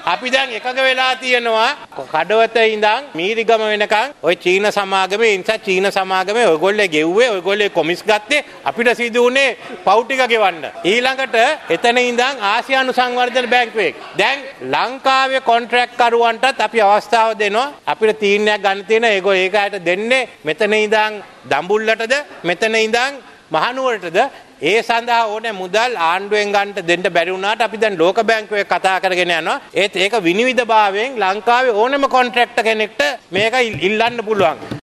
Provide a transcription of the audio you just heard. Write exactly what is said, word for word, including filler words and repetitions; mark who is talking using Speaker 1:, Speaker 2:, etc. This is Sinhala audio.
Speaker 1: අපි දැන් එකග වෙලා තියෙනවා කඩවත ඉඳන් මීරිගම වෙනකන් ওই චීන සමාගමේ ඉන්සා චීන සමාගමේ ඔයගොල්ලෝ ගෙව්වේ ඔයගොල්ලෝ කොමිස් ගත්තේ අපිට සිදු වුණේ පව් ටික ගෙවන්න. ඊළඟට එතන ඉඳන් ආසියානු සංවර්ධන බැංකුවේ දැන් ලංකාවේ කොන්ට්‍රැක්ට් කරුවන්ටත් අපි අවස්ථාව දෙනවා. අපිට තීරණයක් ගන්න තියෙන ඒගොල්ලෝ ඒකට දෙන්නේ මෙතන ඉඳන් දඹුල්ලටද මෙතන ඉඳන් මහනුවරටද ඒ සඳහා ඕනේ මුදල් ආණ්ඩුවෙන් ගන්නට දෙන්න බැරි වුණාට අපි දැන් ලෝක බැංකුවේ කතා කරගෙන යනවා. ඒත් ඒක විනිවිදභාවයෙන් ලංකාවේ ඕනෑම කොන්ට්‍රැක්ටර් කෙනෙක්ට මේක ඉල්ලන්න පුළුවන්.